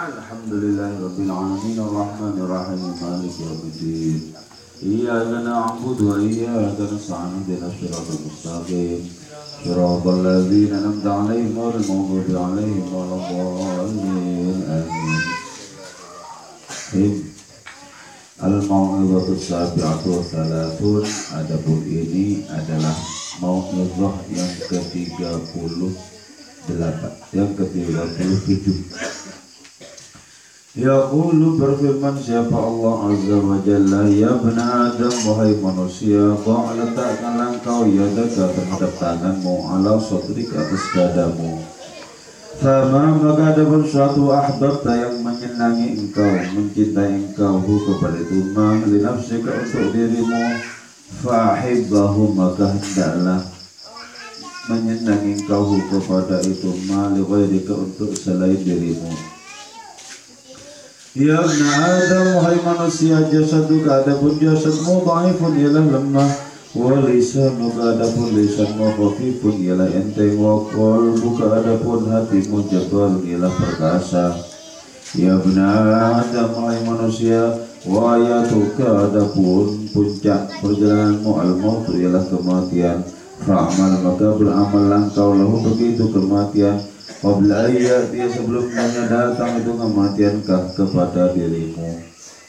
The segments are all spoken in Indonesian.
Alhamdulillahirabbil alamin arrahmanir rahim maliki yaumiddin. Iyyaka na'budu wa iyyaka nasta'in ihdinas siratal mustaqim. Siratal ladzina an'amta 'alaihim ghairil maghdubi 'alaihim waladdallin. Amin. Al-mau'izatu sabi'atu wa thalathun. Adapun ini adalah mau'izah yang ke-38, yang ke-37. Yaqulu berfirman siapa Allah Azza wa Jalla, ya bena Adam wahai manusia, kau letakkanlah engkau yadaka terhadap tanganmu ala sodrik atas dadamu. Sama maka ada suatu ahbabta yang menyenangi engkau, mencintai engkau kepada itu ma linafsika untuk dirimu, fahibbahu maka hendaklah menyenangi engkau kepada itu ma li ghairika untuk selain dirimu. Ya ibn Adam wahai manusia, jasaduka adapun jasadmu dhaifun ialah lemah, wa lisanuka adapun lisanmu khafifun ialah enteng, wa qalbuka adapun hatimu jabal ialah perkasa. Ya ibn Adam wahai manusia, wa ayatuka adapun puncak perjalananmu al-maut ialah kematian, fa'amal maka beramallah engkau lahu begitu kematian. Qabla ayat dia sebelumnya datang itu kematiankah kepada dirimu.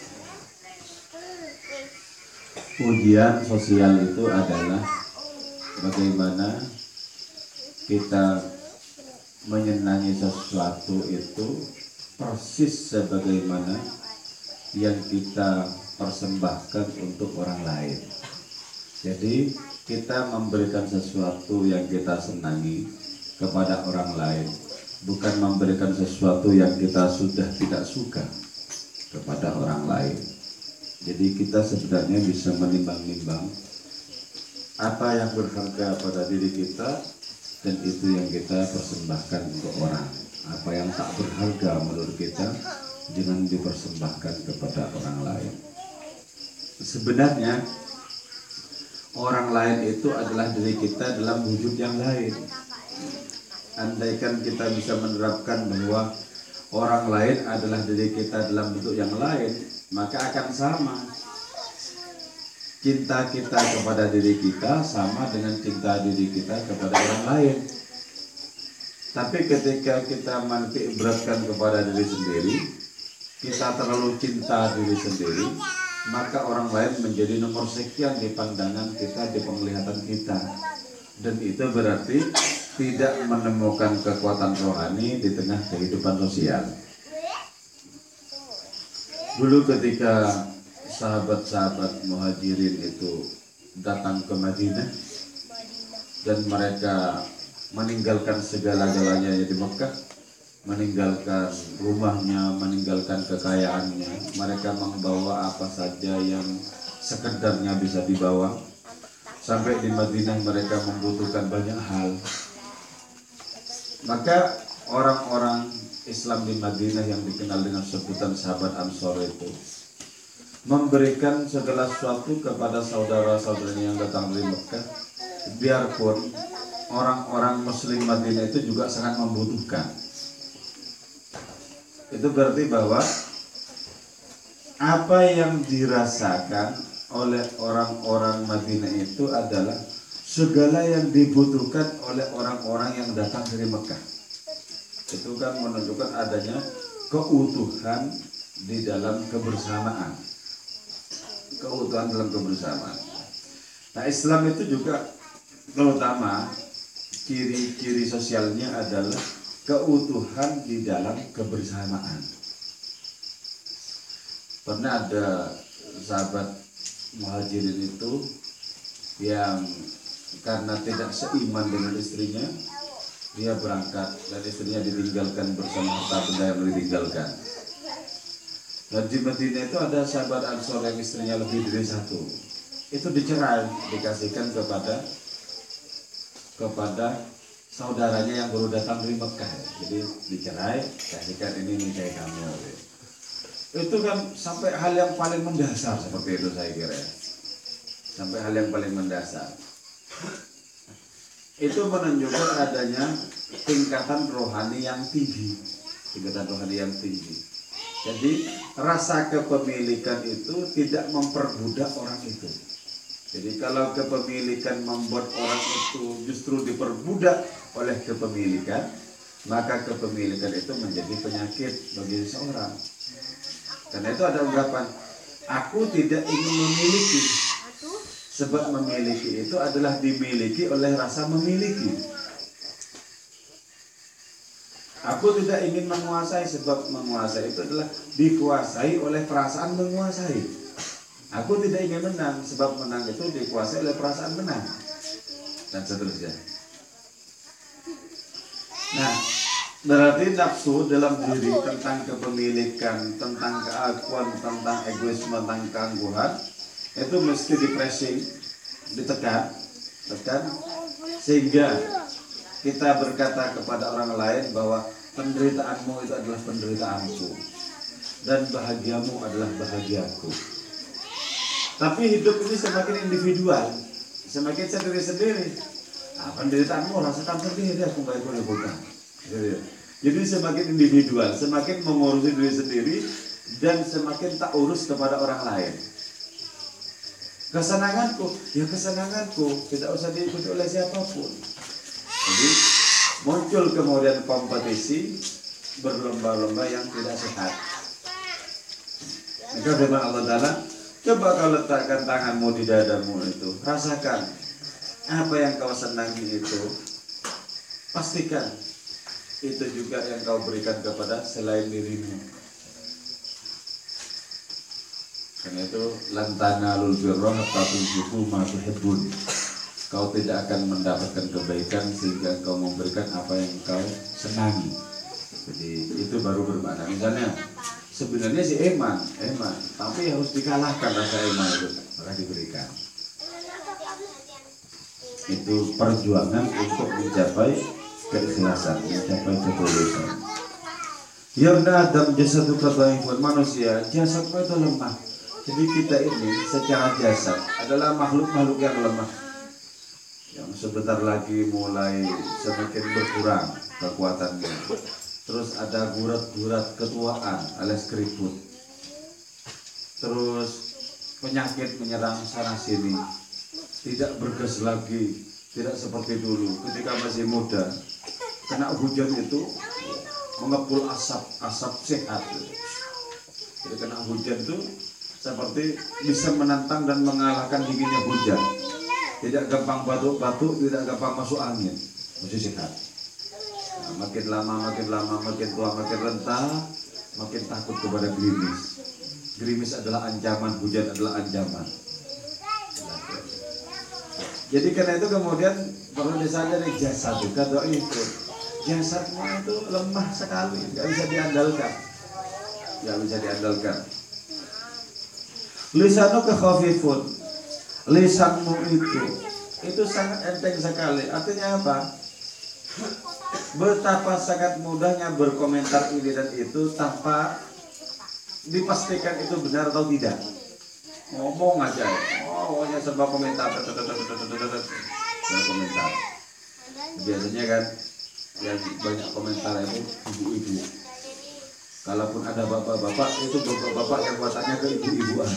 Ujian sosial itu adalah bagaimana kita menyenangi sesuatu itu persis sebagaimana yang kita persembahkan untuk orang lain. Jadi kita memberikan sesuatu yang kita senangi kepada orang lain, bukan memberikan sesuatu yang kita sudah tidak suka kepada orang lain. Jadi kita sebenarnya bisa menimbang-nimbang apa yang berharga pada diri kita, dan itu yang kita persembahkan untuk orang. Apa yang tak berharga menurut kita jangan dipersembahkan kepada orang lain. Sebenarnya orang lain itu adalah diri kita dalam wujud yang lain. Andaikan kita bisa menerapkan bahwa orang lain adalah diri kita dalam bentuk yang lain, maka akan sama. Cinta kita kepada diri kita sama dengan cinta diri kita kepada orang lain. Tapi ketika kita menitikberatkan kepada diri sendiri, kita terlalu cinta diri sendiri, maka orang lain menjadi nomor sekian di pandangan kita, di penglihatan kita. Dan itu berarti tidak menemukan kekuatan rohani di tengah kehidupan sosial. Dulu ketika sahabat-sahabat muhajirin itu datang ke Madinah dan mereka meninggalkan segala-galanya di Mekah, meninggalkan rumahnya, meninggalkan kekayaannya, mereka membawa apa saja yang sekedarnya bisa dibawa. Sampai di Madinah mereka membutuhkan banyak hal. Maka orang-orang Islam di Madinah yang dikenal dengan sebutan sahabat Ansor itu memberikan segala sesuatu kepada saudara-saudaranya yang datang dari Mekah, biarpun orang-orang Muslim Madinah itu juga sangat membutuhkan. Itu berarti bahwa apa yang dirasakan oleh orang-orang Madinah itu adalah segala yang dibutuhkan oleh orang-orang yang datang dari Mekah. Itu kan menunjukkan adanya keutuhan di dalam kebersamaan. Keutuhan dalam kebersamaan. Nah, Islam itu juga terutama ciri-ciri sosialnya adalah keutuhan di dalam kebersamaan. Pernah ada sahabat muhajirin itu yang karena tidak seiman dengan istrinya, dia berangkat dan istrinya ditinggalkan bersama harta benda yang ditinggalkan. Dan di Madinah itu ada sahabat Ansor yang istrinya lebih dari satu. Itu dicerai, dikasihkan kepada saudaranya yang baru datang dari Mekah. Jadi dicerai, kasihkan ini nikahi kamu. Itu kan sampai hal yang paling mendasar seperti itu saya kira. Sampai hal yang paling mendasar. Itu menunjukkan adanya tingkatan rohani yang tinggi. tingkatan rohani yang tinggi. Jadi rasa kepemilikan itu tidak memperbudak orang itu. Jadi kalau kepemilikan membuat orang itu justru diperbudak oleh kepemilikan, maka kepemilikan itu menjadi penyakit bagi seseorang. Karena itu ada ungkapan, aku tidak ingin memiliki, sebab memiliki itu adalah dimiliki oleh rasa memiliki. Aku tidak ingin menguasai, sebab menguasai itu adalah dikuasai oleh perasaan menguasai. Aku tidak ingin menang, sebab menang itu dikuasai oleh perasaan menang. Dan seterusnya. Nah, berarti nafsu dalam diri tentang kepemilikan, tentang keakuan, tentang egoisme, tentang keangkuhan, itu mesti dipressing, ditekan, sehingga kita berkata kepada orang lain bahwa penderitaanmu itu adalah penderitaanku dan bahagiamu adalah bahagiaku. Tapi hidup ini semakin individual, semakin sendiri-sendiri. Nah, penderitaanmu rasakan sendiri, aku gak boleh bukan. Jadi semakin individual, semakin mengurusi diri sendiri dan semakin tak urus kepada orang lain. Kesenanganku, ya kesenanganku, tidak usah diikuti oleh siapapun. Jadi muncul kemudian kompetisi berlomba-lomba yang tidak sehat. Maka firman Allah Ta'ala, coba kau letakkan tanganmu di dadamu itu, rasakan apa yang kau senangi itu, pastikan itu juga yang kau berikan kepada selain dirimu. Karena itu lantana lul birra hatta tunfiqu ma tuhibbun. Kau tidak akan mendapatkan kebaikan sehingga kau memberikan apa yang kau senangi. Jadi itu baru bermakna. Misalnya sebenarnya si eman, tapi harus dikalahkan rasa eman itu, maka diberikan. Itu perjuangan untuk mencapai keikhlasan, mencapai ketulusan. Yang Adam jasadu kadhaifun, manusia jasadmu itu lemah. Jadi kita ini secara jasad adalah makhluk-makhluk yang lemah, yang sebentar lagi mulai semakin berkurang kekuatannya. Terus ada gurat-gurat ketuaan alias keriput. Terus penyakit menyerang sana sini, tidak bergas lagi, tidak seperti dulu ketika masih muda. Kena hujan itu mengepul asap sehat. Jadi kena hujan itu seperti bisa menantang dan mengalahkan dinginnya hujan. Tidak gampang batuk-batuk, tidak gampang masuk angin, masih sehat. Nah, makin lama, makin tua, makin rentah, makin takut kepada gerimis. Gerimis adalah ancaman, hujan adalah ancaman. Jadi karena itu kemudian perlu disadari jasad itu, jasadmu itu lemah sekali, nggak bisa diandalkan, Lisanuka khafifun, lisanmu itu sangat enteng sekali. Artinya apa? Betapa sangat mudahnya berkomentar ini dan itu tanpa dipastikan itu benar atau tidak. Ngomong aja, pokoknya serba komentar, komentar. Biasanya kan yang banyak komentar itu ibu-ibu. Kalaupun ada bapak-bapak, itu bapak-bapak yang buatannya ke ibu-ibuan.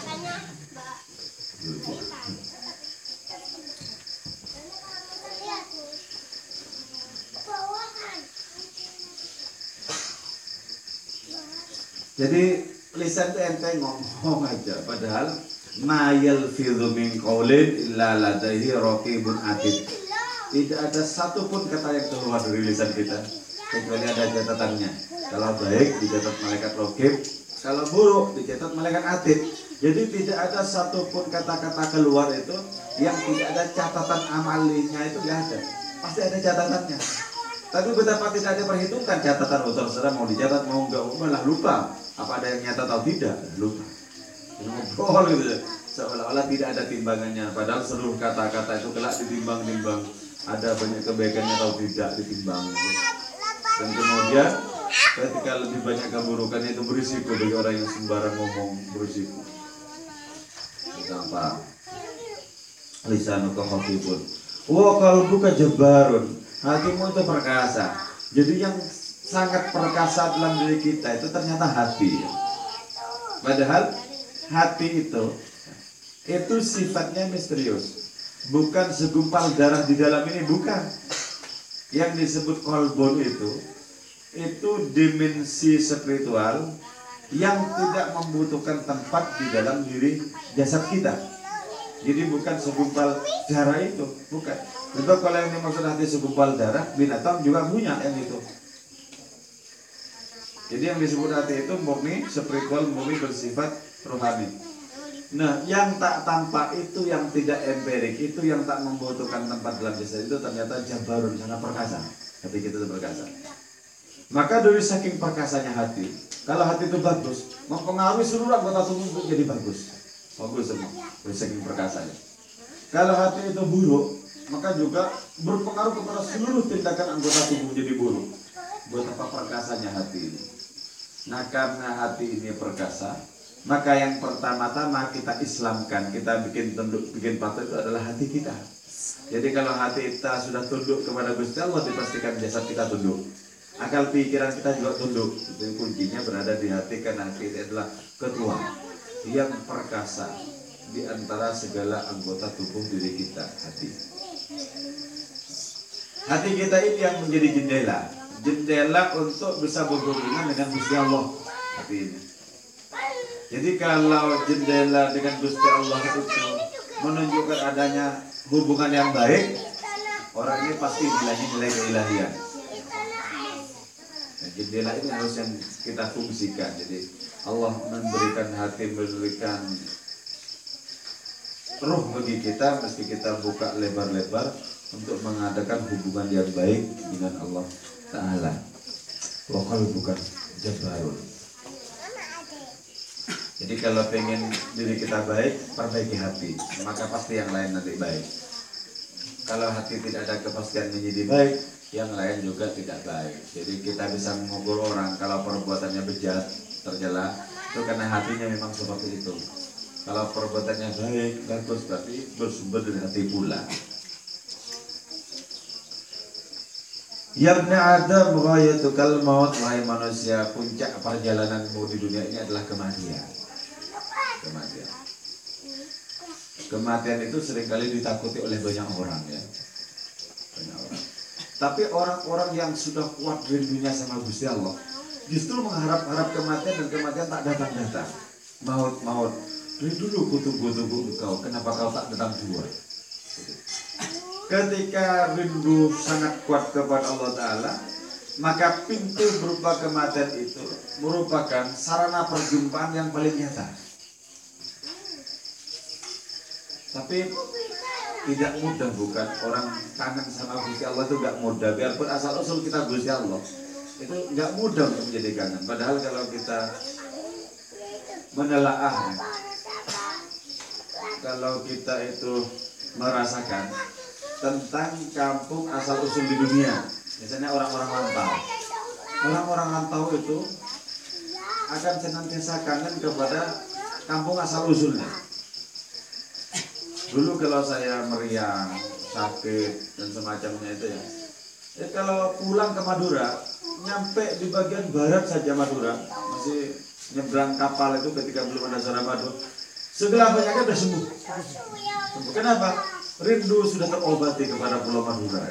Jadi lisan itu enteng, ngomong aja, padahal ma yalfidhu min qaulin illa ladaihi raqibun atid. Tidak ada satupun kata yang keluar dari lisan kita kecuali ada catatannya. Kalau baik dicatat malaikat raqib, kalau buruk dicatat malaikat atid. Jadi tidak ada satupun kata-kata keluar itu yang tidak ada catatan amalinya, itu nggak ada. Pasti ada catatannya. Tapi betapa tidak ada perhitungkan catatan, terserah mau dicatat mau enggak, malah lupa apa ada yang nyata atau tidak, lupa. Ngobrol gitu, seolah-olah tidak ada timbangannya. Padahal seluruh kata-kata itu kelak ditimbang-timbang, ada banyak kebaikannya atau tidak ditimbang. Dan kemudian ketika lebih banyak keburukannya itu berisiko bagi orang yang sembarang ngomong, berisiko. Tanpa lisanuka khafifun wa qalbuka jabbarun, hatimu itu perkasa. Jadi yang sangat perkasa dalam diri kita itu ternyata hati. Padahal hati itu sifatnya misterius. Bukan segumpal darah di dalam ini, bukan. Yang disebut kolbon itu dimensi spiritual yang tidak membutuhkan tempat di dalam diri jasad kita. Jadi bukan segumpal darah itu, bukan. Sebab kalau yang dimaksud hati segumpal darah, binatang juga punya yang itu. Jadi yang disebut hati itu murni spiritual, murni bersifat rohani. Nah, yang tak tampak itu, yang tidak empirik itu, yang tak membutuhkan tempat dalam jasad itu ternyata jabarun, sangat perkasa. Hati kita itu perkasa. Maka dari saking perkasanya hati, kalau hati itu bagus, mempengaruhi seluruh anggota tubuh untuk jadi bagus. Bagus semua, dari saking perkasanya. Kalau hati itu buruk, maka juga berpengaruh kepada seluruh tindakan anggota tubuh menjadi buruk. Betapa perkasanya hati ini. Nah, karena hati ini perkasa, maka yang pertama-tama kita islamkan, kita bikin tunduk, bikin patuh itu adalah hati kita. Jadi kalau hati kita sudah tunduk kepada Gusti Allah, dipastikan jasad kita tunduk. Akal pikiran kita juga tunduk. Jadi kuncinya berada di hati, karena hati itu adalah ketua yang perkasa di antara segala anggota tubuh diri kita, hati. Hati kita ini yang menjadi jendela untuk bisa berhubungan dengan Gusti Allah, hati ini. Jadi kalau jendela dengan Gusti Allah itu menunjukkan adanya hubungan yang baik, orang ini pasti nilai keilahian. Nah, jendela ini harus yang kita fungsikan. Jadi Allah memberikan hati, memberikan ruh bagi kita, mesti kita buka lebar-lebar untuk mengadakan hubungan yang baik dengan Allah Ta'ala. Lokal bukan jabarun. Jadi kalau pengen diri kita baik, perbaiki hati, maka pasti yang lain nanti baik. Kalau hati tidak ada kepastian menjadi baik, yang lain juga tidak baik. Jadi kita bisa mengukur orang kalau perbuatannya bejat, tercela, itu karena hatinya memang seperti itu. Kalau perbuatannya baik, bagus, berarti bersumber dari hati pula. Ya Ibn Adam, ghayatukal maut, wahai manusia, puncak perjalananmu di dunia ini adalah kematian. Kematian itu seringkali ditakuti oleh banyak orang, ya. Banyak orang. Tapi orang-orang yang sudah kuat rindunya sama Gusti Allah, justru mengharap-harap kematian, dan kematian tak datang-datang. Maut. Rindu ku tunggu engkau, kenapa kau tak datang dua? Ketika rindu sangat kuat kepada Allah Ta'ala, maka pintu berupa kematian itu merupakan sarana perjumpaan yang paling nyata. Tapi tidak mudah, bukan? Orang kangen sama Gusti Allah itu gak mudah. Biarpun asal-usul kita Gusti Allah, itu gak mudah untuk menjadi kangen. Padahal kalau kita menelaah, kalau kita itu merasakan tentang kampung asal-usul di dunia, biasanya orang-orang rantau. Orang-orang rantau itu akan senantiasa kangen kepada kampung asal-usulnya. Dulu kalau saya meriang, sakit, dan semacamnya itu ya, kalau pulang ke Madura, nyampe di bagian barat saja Madura, masih nyebrang kapal itu ketika belum ada Suramadu, segala banyaknya sudah sembuh. Kenapa? Rindu sudah terobati kepada Pulau Madura.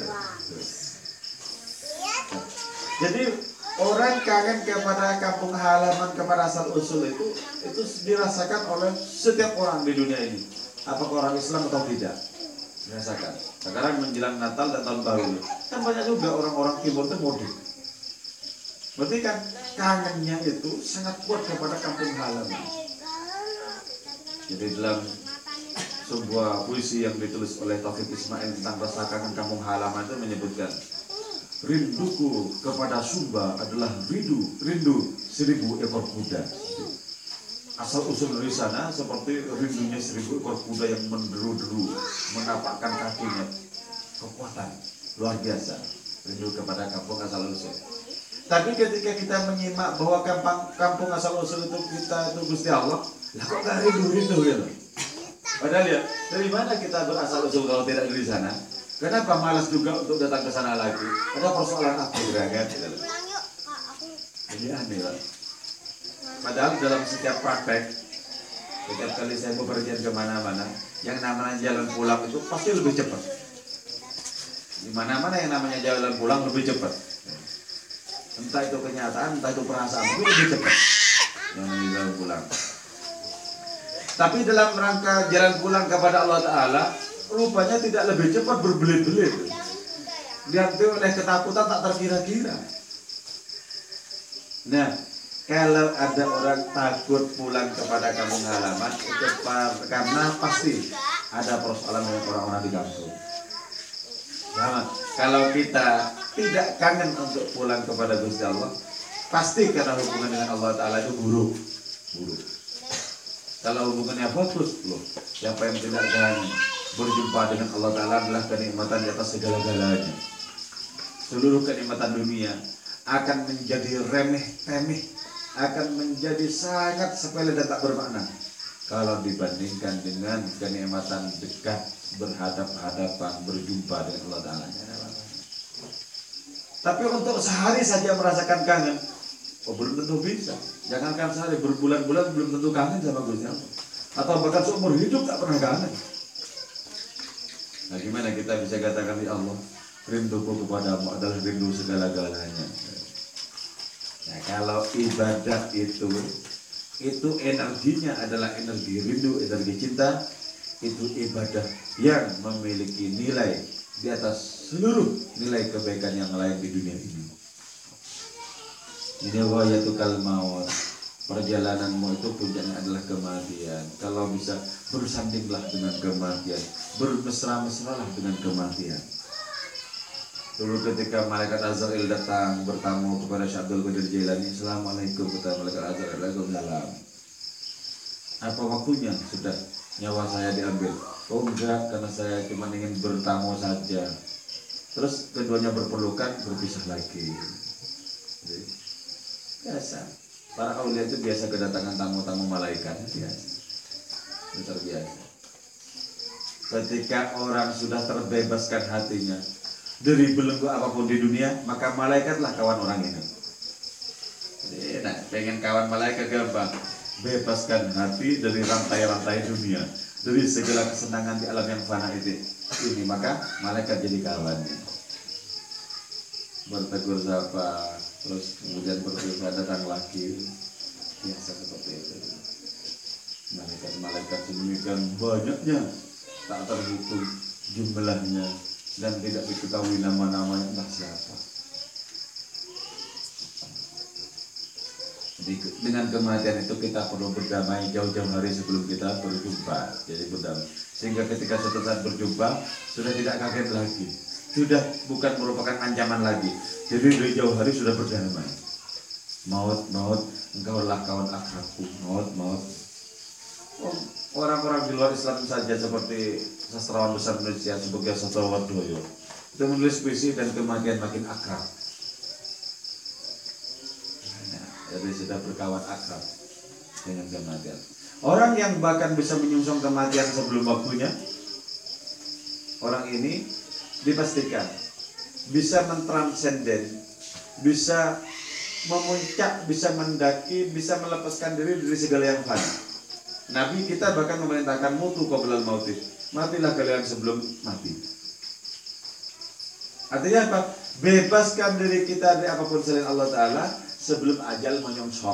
Jadi orang kangen kepada kampung halaman, kepada asal usul itu dirasakan oleh setiap orang di dunia ini. Apakah orang Islam atau tidak, dirasakan. Sekarang menjelang Natal dan Tahun Baru, kan banyak juga orang-orang Timur itu mudik. Berarti kan kangennya itu sangat kuat kepada kampung halaman. Jadi dalam sebuah puisi yang ditulis oleh Taufik Ismail tentang rasa kangen kampung halaman itu menyebutkan, rinduku kepada Sumba adalah rindu 1000 ekor kuda. Asal usul dari sana seperti rindunya 1000 ekor kuda yang menderu-deru, menapakkan kakinya, kekuatan luar biasa. Rindu kepada kampung asal usul. Tapi ketika kita menyimak bahwa kampung asal usul itu kita itu Gusti Allah, lah kok gak rindu ya? Padahal ya, dari mana kita berasal usul kalau tidak dari sana? Kenapa malas juga untuk datang ke sana lagi? Ada persoalan apa kan? Jadi aneh Pak. Padahal dalam setiap praktek, setiap kali saya bepergian kemana-mana, yang namanya jalan pulang itu pasti lebih cepat. Di mana-mana yang namanya jalan pulang lebih cepat. Entah itu kenyataan, entah itu perasaan, itu lebih cepat. Yang namanya jalan pulang. Tapi dalam rangka jalan pulang kepada Allah Ta'ala, rupanya tidak lebih cepat, berbelit-belit. Dihantui oleh ketakutan tak terkira-kira. Nah, kalau ada orang takut pulang kepada kampung halaman, itu karena pasti ada persoalan dengan orang-orang di kampung. Sama, kalau kita tidak kangen untuk pulang kepada Gusti Allah, pasti karena hubungan dengan Allah Ta'ala itu buruk. Kalau hubungannya bagus, loh, siapa yang tidak kangen berjumpa dengan Allah Ta'ala adalah kenikmatan di atas segala-galanya. Seluruh kenikmatan dunia akan menjadi remeh-temeh, akan menjadi sangat sepele dan tak bermakna kalau dibandingkan dengan kenikmatan dekat, berhadap-hadapan, berjumpa dengan Allah Ta'ala. Tapi untuk sehari saja merasakan kangen, belum tentu bisa. Jangankan sehari, berbulan-bulan belum tentu kangen sama Gusti Allah. Atau bahkan seumur hidup tak pernah kangen. Nah, gimana kita bisa katakan ya Allah, rinduku kepadamu adalah rindu segala-galanya. Nah, kalau ibadah itu energinya adalah energi rindu, energi cinta, itu ibadah yang memiliki nilai di atas seluruh nilai kebaikan yang lain di dunia ini. Ini wayatukal maut, perjalananmu itu puncaknya adalah kematian. Kalau bisa bersandinglah dengan kematian, bermesra-mesralah dengan kematian. Dulu ketika malaikat Azrail datang bertamu kepada Syekh Abdul Qadir Jailani, Assalamualaikum kata malaikat Azrail, Waalaikumsalam. Apa waktunya sudah nyawa saya diambil? Oh enggak, karena saya cuma ingin bertamu saja. Terus keduanya berpelukan, berpisah lagi. Biasa. Para aulia itu biasa kedatangan tamu-tamu malaikat, biasa. Luar biasa. Ketika orang sudah terbebaskan hatinya dari belenggu apapun di dunia, maka malaikatlah kawan orang ini. Jadi, nah, pengen kawan malaikat gampang. Bebaskan hati dari rantai-rantai dunia, dari segala kesenangan di alam yang fana itu. Ini maka malaikat jadi kawannya. Bertegur sapa, terus kemudian berpisah datang lagi. Biasa seperti itu. Malaikat-malaikat sedemikian banyaknya, tak terhitung jumlahnya dan tidak diketahui nama-namanya entah siapa. Jadi dengan kematian itu kita perlu berdamai jauh-jauh hari sebelum kita berjumpa. Jadi berdamai. Sehingga ketika suatu saat berjumpa sudah tidak kaget lagi, sudah bukan merupakan ancaman lagi. Jadi dari jauh hari sudah berdamai. Maut, maut, engkaulah kawan akrabku. Maut, maut. Orang-orang di luar Islam saja seperti sastrawan besar Indonesia sebagai Sastrawardoyo itu menulis puisi dan kematian makin akrab. Jadi sudah berkawan akrab dengan kematian. Orang yang bahkan bisa menyongsong kematian sebelum waktunya, orang ini dipastikan bisa mentransenden, bisa memuncak, bisa mendaki, bisa melepaskan diri dari segala yang fana. Nabi kita bahkan memerintahkan mutu qoblal mauti, matilah kalian sebelum mati. Artinya apa? Bebaskan diri kita dari apapun selain Allah Ta'ala sebelum ajal menyongsong.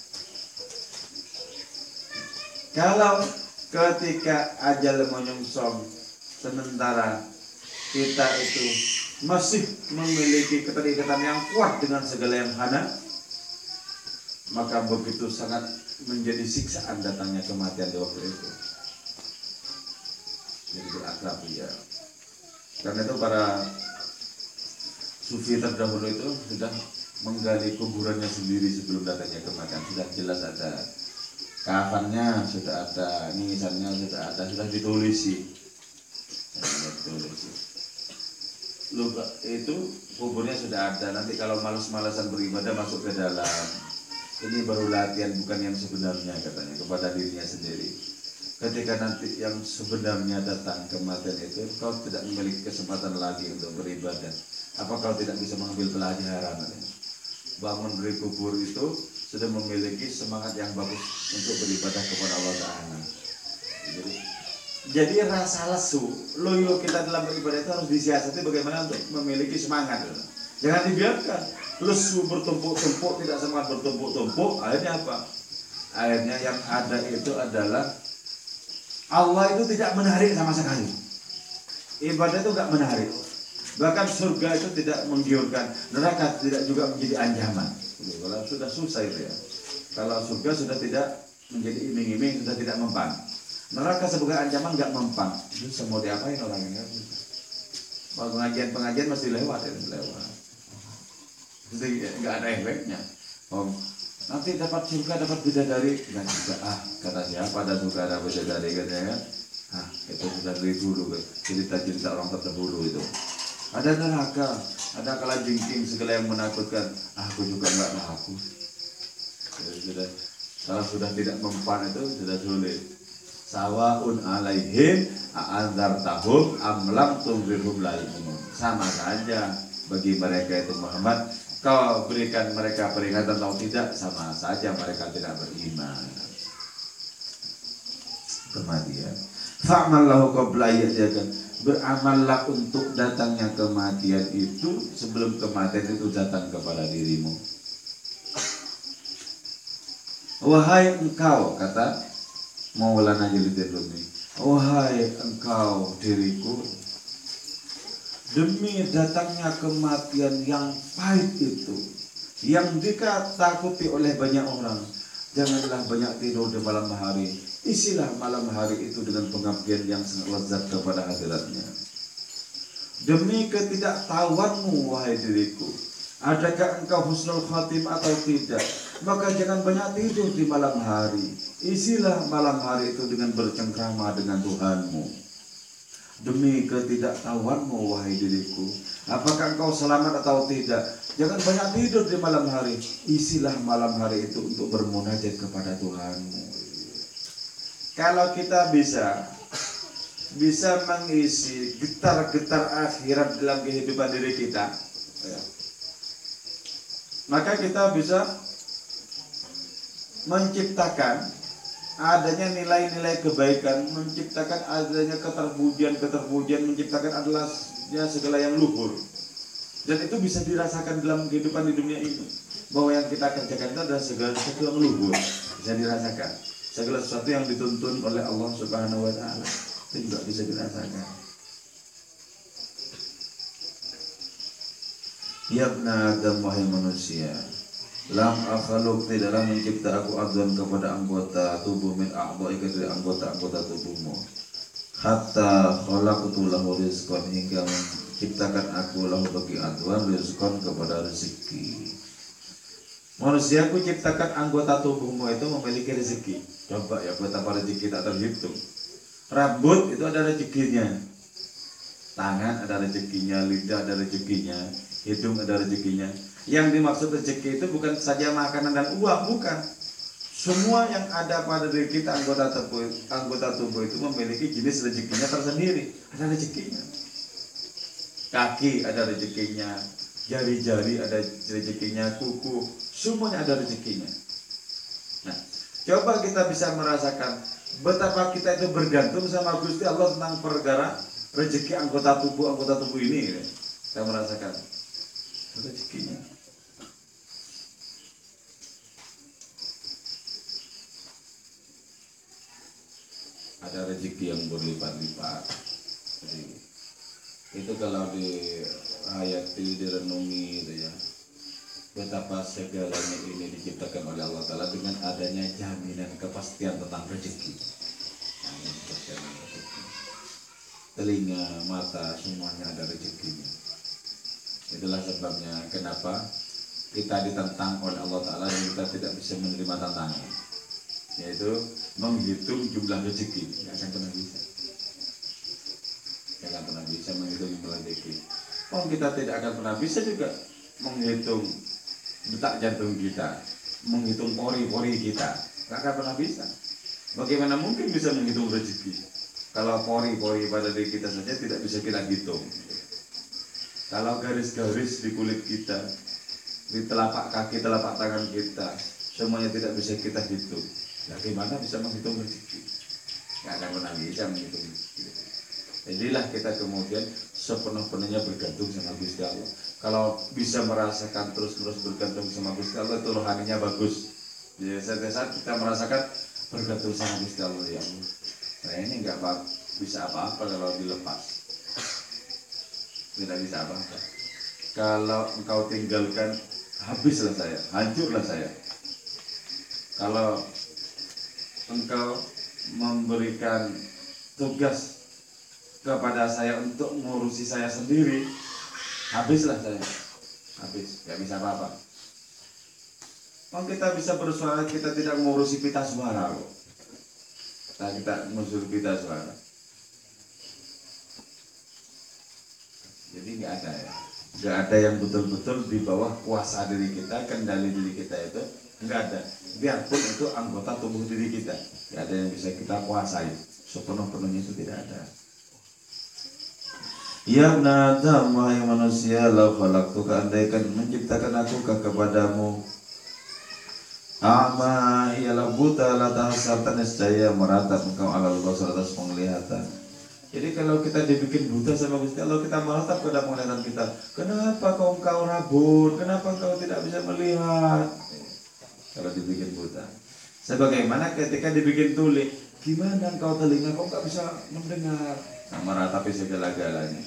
Kalau ketika ajal menyongsong sementara kita itu masih memiliki keterikatan yang kuat dengan segala yang fana, maka begitu sangat menjadi siksaan datangnya kematian di waktu itu. Jadi berakrab ya. Karena itu para sufi terdahulu itu sudah menggali kuburannya sendiri sebelum datangnya kematian. Sudah jelas ada kafannya, sudah ada nisannya, sudah ditulisi. Lupa itu kuburnya sudah ada. Nanti kalau malas-malasan beribadah masuk ke dalam. Ini baru latihan, bukan yang sebenarnya katanya kepada dirinya sendiri. Ketika nanti yang sebenarnya datang kematian itu, kau tidak memiliki kesempatan lagi untuk beribadah. Apa kau tidak bisa mengambil pelajaran? bangun dari kubur itu sudah memiliki semangat yang bagus untuk beribadah kepada Allah Ta'ala. Jadi rasa lesu, loyo kita dalam beribadah itu harus disiasati bagaimana untuk memiliki semangat. Jangan dibiarkan lesu bertumpuk-tumpuk, tidak semangat bertumpuk-tumpuk. Akhirnya apa? Akhirnya yang ada itu adalah Allah itu tidak menarik sama sekali. Ibadah itu tidak menarik. Bahkan surga itu tidak menggiurkan, neraka tidak juga menjadi ancaman. Kalau sudah susah itu ya. Kalau surga sudah tidak menjadi iming-iming, sudah tidak mempan. Neraka sebagai ancaman nggak mempan. Itu semua diapain orang ini? Kalau pengajian masih lewat ya, lewat. Jadi nggak ada efeknya. Oh, nanti dapat surga, dapat bidadari, nggak juga. Kata siapa ada surga, ada bidadari katanya kan? Itu sudah dari dulu, cerita-cerita orang terdahulu itu. Ada neraka, ada kalajengking segala yang menakutkan. Aku juga nggak takut. Jadi kalau sudah tidak mempan itu sudah sulit. Sawaun alaihim a'adzartahum am lam tunzirhum la yu'minun. Sama saja bagi mereka itu Muhammad, kau berikan mereka peringatan atau tidak, sama saja mereka tidak beriman. Kematian. Fa'mal lahu qabla ya'tiyakan. Beramallah untuk datangnya kematian itu sebelum kematian itu datang kepada dirimu. Wahai engkau, kata Maulana Jalaluddin Rumi, wahai engkau diriku, demi datangnya kematian yang pahit itu, yang ditakuti oleh banyak orang, janganlah banyak tidur di malam hari. Isilah malam hari itu dengan pengabdian yang sangat lezat kepada hadiratnya. Demi ketidaktahuanmu, wahai diriku, adakah engkau husnul khatim atau tidak, maka jangan banyak tidur di malam hari. Isilah malam hari itu dengan bercengkrama dengan Tuhanmu. Demi ketidaktahuanmu, wahai diriku, apakah engkau selamat atau tidak, jangan banyak tidur di malam hari. Isilah malam hari itu untuk bermunajat kepada Tuhanmu. Kalau kita bisa mengisi getar-getar akhirat dalam kehidupan diri kita, ya, maka kita bisa menciptakan adanya nilai-nilai kebaikan, menciptakan adanya keterpujian, menciptakan adalah ya, segala yang luhur. Dan itu bisa dirasakan dalam kehidupan di dunia ini, bahwa yang kita kerjakan itu adalah segala sesuatu yang luhur, bisa dirasakan. Segala sesuatu yang dituntun oleh Allah Subhanahu wa Ta'ala itu juga bisa dirasakan. Ya ibna Adam, wahai manusia, lam akhluk, tidaklah mencipta aku adhan kepada anggota tubuh min a'dha'ika, dari anggota-anggota tubuhmu, hatta khalaqtu lahu rizqan, hingga menciptakan aku lahu bagi adhan rizqan, kepada rezeki. Manusia, aku ciptakan anggota tubuhmu itu memiliki rezeki. Coba ya, betapa rezeki tak terhitung. Rambut itu ada rezekinya, tangan ada rezekinya, lidah ada rezekinya, hidung ada rezekinya. Yang dimaksud rezeki itu bukan saja makanan dan uang, bukan. Semua yang ada pada diri kita, anggota tubuh itu memiliki jenis rezekinya tersendiri. Ada rezekinya. Kaki ada rezekinya, jari-jari ada rezekinya, kuku, semuanya ada rezekinya. Nah, coba kita bisa merasakan betapa kita itu bergantung sama Gusti Allah tentang perkara rezeki anggota tubuh ini. Kita merasakan rezekinya. Ada rezeki yang berlipat-lipat. Jadi, itu kalau dihayati, direnungi itu ya, betapa segalanya ini diciptakan oleh Allah Ta'ala dengan adanya jaminan kepastian tentang rezeki. Telinga, mata, semuanya ada rezekinya. Itulah sebabnya kenapa kita ditentang oleh Allah Ta'ala dan kita tidak bisa menerima tantangan, yaitu menghitung jumlah rezeki. Tidak akan pernah bisa. Tidak akan pernah bisa menghitung jumlah rezeki. Kita tidak akan pernah bisa juga menghitung detak jantung kita, menghitung pori-pori kita. Tidak akan pernah bisa. Bagaimana mungkin bisa menghitung rezeki kalau pori-pori pada diri kita saja tidak bisa kita hitung? Kalau garis-garis di kulit kita di telapak kaki, telapak tangan kita, semuanya tidak bisa kita hitung. Bagaimana bisa menghitung rezeki? Nggak akan pernah bisa menghitung rezeki. Jadilah kita kemudian sepenuh-penuhnya bergantung sama Gusti Allah. Kalau bisa merasakan terus-terus bergantung sama Gusti Allah, itu rohaninya bagus. Jadi saat kita merasakan bergantung sama Gusti Allah, ya Allah, saya ini nggak bisa apa-apa kalau dilepas, tidak bisa apa-apa. Kalau engkau tinggalkan, habislah saya, hancurlah saya. Kalau engkau memberikan tugas kepada saya untuk mengurusi saya sendiri, habislah saya, habis, gak bisa apa-apa. Kalau kita bisa bersuara, kita tidak mengurusi pita suara kok. Nah, kita mengurusi pita suara. Jadi nggak ada ya, nggak ada yang betul-betul di bawah kuasa diri kita, kendali diri kita itu nggak ada. Biarpun itu anggota tubuh diri kita, nggak ada yang bisa kita kuasai sepenuh-penuhnya, itu tidak ada. Ya Adam, wahai manusia, lau khalaqtuka, andaikan menciptakan aku kepadamu, ama ialah buta, la tahsatan, niscaya meratap engkau alal basar, atas penglihatan. Jadi kalau kita dibikin buta sama Gusti Allah, kita meratap pada penglihatan kita. Kenapa engkau rabun? Kenapa engkau tidak bisa melihat? Kalau dibikin buta. Sebagaimana ketika dibikin tuli, gimana engkau telinga kok nggak bisa mendengar? Nah, meratapi segala-galanya.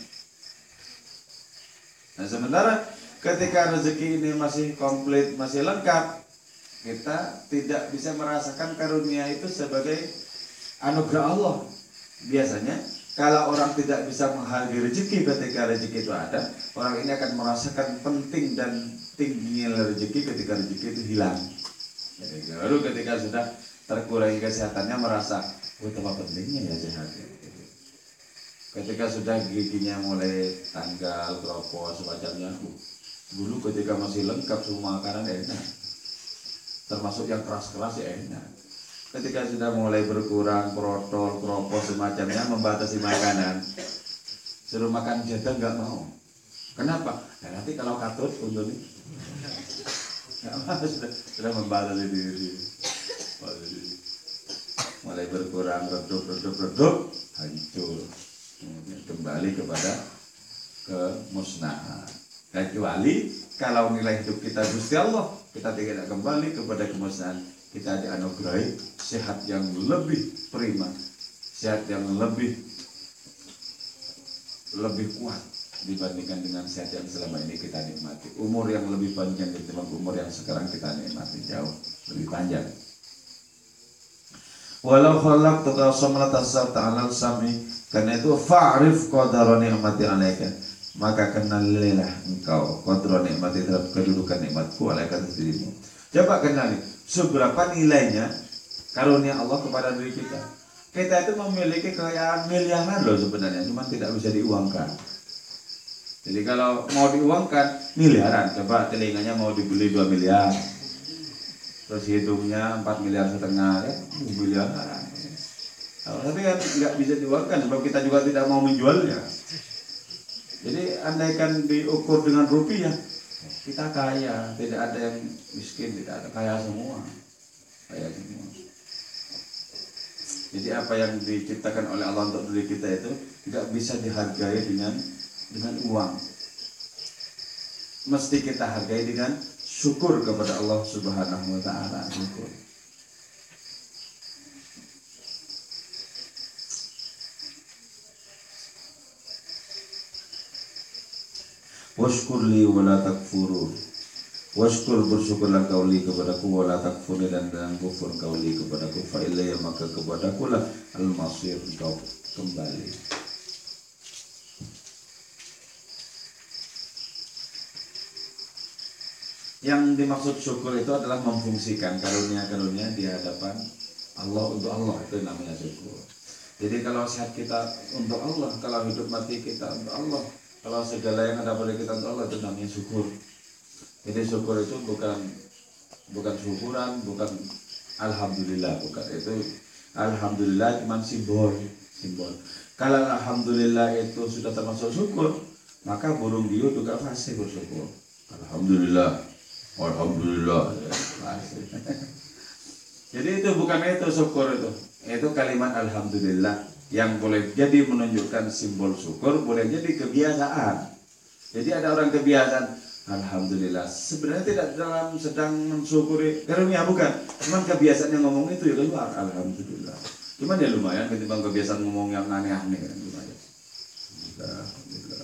Nah, sementara ketika rezeki ini masih komplit, masih lengkap, kita tidak bisa merasakan karunia itu sebagai anugerah Allah. Biasanya kalau orang tidak bisa menghargai rezeki ketika rezeki itu ada, orang ini akan merasakan penting dan tingginya rezeki ketika rezeki itu hilang. Jadi baru ketika sudah terkurangi kesehatannya merasa, betapa pentingnya ya sehat. Ketika sudah giginya mulai tanggal, keropos, semacamnya, dulu ketika masih lengkap semua makanan enak, termasuk yang keras-keras ya enak. Ketika sudah mulai berkurang, protol, keropos, semacamnya, membatasi makanan, suruh makan jadah nggak mau. Kenapa? Ya, nanti kalau katut untuk ini nggak mau, sudah membatasi diri. Mulai berkurang, redup, hancur. Kembali kepada kemusnahan. Kecuali kalau nilai hidup kita Gusti Allah, kita tidak kembali kepada kemusnahan. Kita dianugerahi sehat yang lebih prima, sehat yang lebih kuat dibandingkan dengan sehat yang selama ini kita nikmati. Umur yang lebih panjang ketimbang umur yang sekarang kita nikmati, jauh lebih panjang. Walau khalaqtuka samla tasabta 'alal sami, karena itu fa'rif qadara ni'mati 'alaika, maka kenalilah engkau qadra nikmati, terhadap kedudukan nikmatku 'alaika atas dirimu. Coba kenali seberapa nilainya karunia Allah kepada diri kita. Kita itu memiliki kekayaan miliaran loh sebenarnya, cuma tidak bisa diuangkan. Jadi kalau mau diuangkan miliaran, coba telinganya mau dibeli 2 miliar, terus hidungnya 4,5 miliar, ya miliaran. Tapi kan nggak bisa diuangkan sebab kita juga tidak mau menjualnya. Jadi andaikan diukur dengan rupiah, kita kaya, tidak ada yang miskin, tidak ada, kaya semua. Jadi apa yang diciptakan oleh Allah untuk diri kita itu tidak bisa dihargai dengan uang. Mesti kita hargai dengan syukur kepada Allah Subhanahu wa taala. Syukur. Washkurli wa la takfurun. Washkur, bersyukurlah kauli kepadaku, wa la takfurni, dan jangan kufur kauli kepadaku, fa ilayya, maka kepadaku lah al-masir, engkau kembali. Yang dimaksud syukur itu adalah memfungsikan karunia-karunia di hadapan Allah untuk Allah, itu namanya syukur. Jadi kalau sehat kita untuk Allah, kalau hidup mati kita untuk Allah, kalau segala yang ada pada kita untuk Allah, itu namanya syukur. Jadi syukur itu bukan syukuran, bukan alhamdulillah, bukan itu. Alhamdulillah cuma simbol. Kalau alhamdulillah itu sudah termasuk syukur, maka burung diu juga pasti bersyukur. Alhamdulillah Alhamdulillah. Jadi itu bukan itu syukur itu. Itu kalimat alhamdulillah yang boleh jadi menunjukkan simbol syukur, boleh jadi kebiasaan. Jadi ada orang kebiasaan alhamdulillah, sebenarnya tidak dalam sedang mensyukuri karunia, bukan. Cuman kebiasaannya ngomong itu ya keluar alhamdulillah. Cuman ya lumayan ketimbang kebiasaan ngomong yang aneh-aneh kan lumayan. Alhamdulillah.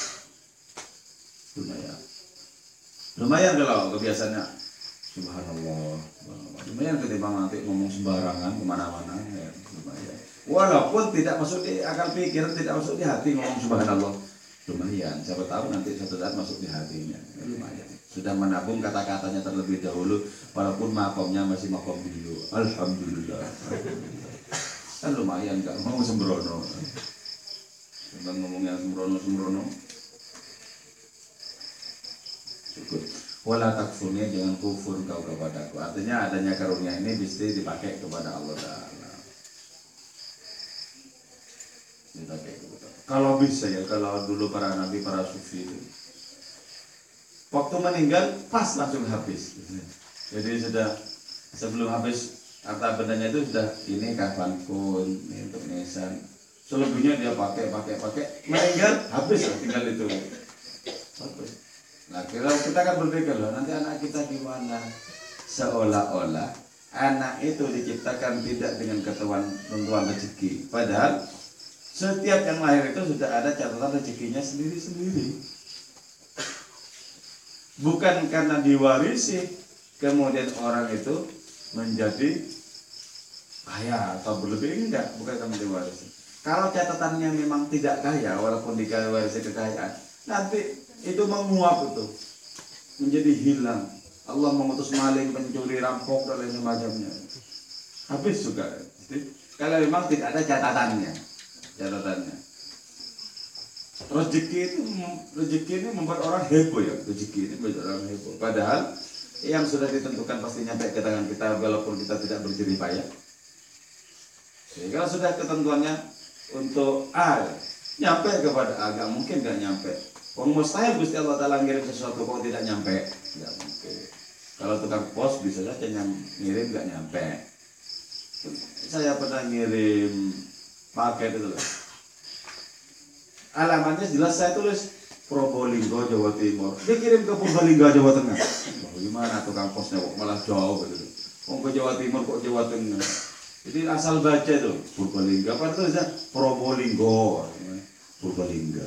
Lumayan kalau kebiasaannya subhanallah. Lumayan ketimbang nanti ngomong sembarangan kemana-mana ya, lumayan. Walaupun tidak masuk di akal pikiran, tidak masuk di hati ngomong subhanallah, lumayan. Siapa tahu nanti suatu saat masuk di hatinya, ya, lumayan. Sudah menabung kata-katanya terlebih dahulu, walaupun makomnya masih makom dulu. Alhamdulillah. Kan lumayan, nggak ngomong sembrono. Tentang ngomongnya sembrono. Cukup. Wala takfurnya, jangan kufur kau kepadaku. Artinya adanya karunia ini mesti dipakai kepada Allah Ta'ala. Dipakai kepada Allah. Kalau bisa ya, kalau dulu para nabi, para sufi itu, waktu meninggal pas langsung habis. Jadi sudah sebelum habis harta bendanya itu sudah ini kafan kun, ini untuk nisan. Selebihnya dia pakai. Meninggal habis lah, tinggal itu. Habis. Nah, kalau kita kan berpikir loh, nanti anak kita gimana? Seolah-olah anak itu diciptakan tidak dengan ketentuan rezeki. Padahal setiap yang lahir itu sudah ada catatan rezekinya sendiri-sendiri. Bukan karena diwarisi, kemudian orang itu menjadi kaya atau berlebih, enggak, bukan karena diwarisi. Kalau catatannya memang tidak kaya, walaupun diwarisi kekayaan, nanti itu menguap itu menjadi hilang. Allah mengutus maling, pencuri, rampok dan lain semacamnya. Habis juga. Jadi, kalau memang tidak ada catatannya. Rezeki ini membuat orang heboh ya. Rezeki ini membuat orang heboh. Padahal yang sudah ditentukan pasti nyampe ke tangan kita walaupun kita tidak berjerih payah. Jadi, kalau sudah ketentuannya untuk A, nyampe kepada A, gak mungkin gak nyampe. Mustahil Gusti Allah Ta'ala ngirim sesuatu kok tidak nyampe. Tidak mungkin. Kalau tukang pos bisa saja ngirim gak nyampe. Saya pernah ngirim paket itu loh. Alamatnya jelas saya tulis Probolinggo, Jawa Timur. Dia kirim ke Purbalingga, Jawa Tengah. Gimana tukang posnya kok malah jauh gitu. Kok ke Jawa Timur kok Jawa Tengah. Jadi asal baca tuh Purbalingga, apa tulisnya Probolinggo, Purbalingga.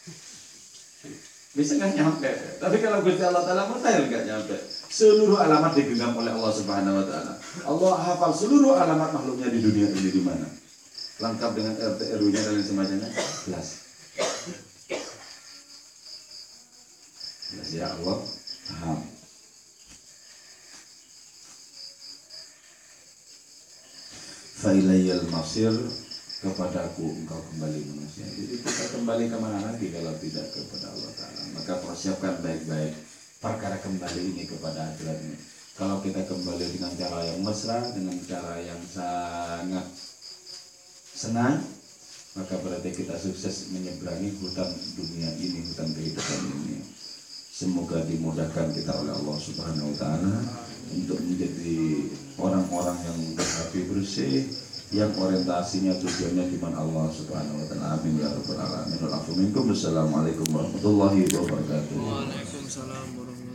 Bisa nggak nyampe, tapi kalau Gusti Allah Ta'ala mustahil nggak nyampe. Seluruh alamat digenggam oleh Allah Subhanahu Wa Ta'ala. Allah hafal seluruh alamat makhluknya di dunia ini di mana, lengkap dengan RT RW-nya dan semacamnya. Jelas ya Allah paham. Fa ilayyal masir, kepadaku engkau kembali manusia. Jadi kita kembali kemana lagi kalau tidak kepada Allah Ta'ala. Maka persiapkan baik-baik perkara kembali ini kepada akhirat ini. Kalau kita kembali dengan cara yang mesra, dengan cara yang sangat senang, maka berarti kita sukses menyeberangi hutan dunia ini, hutan kehidupan ini. Semoga dimudahkan kita oleh Allah Subhanahu Wa Ta'ala untuk menjadi orang-orang yang berhati bersih, yang orientasinya tujuannya cuma Allah Subhanahu Wa Ta'ala. Amin ya rabbal alamin. Assalamualaikum warahmatullahi wabarakatuh. Waalaikumsalam warahmatullahi wabarakatuh.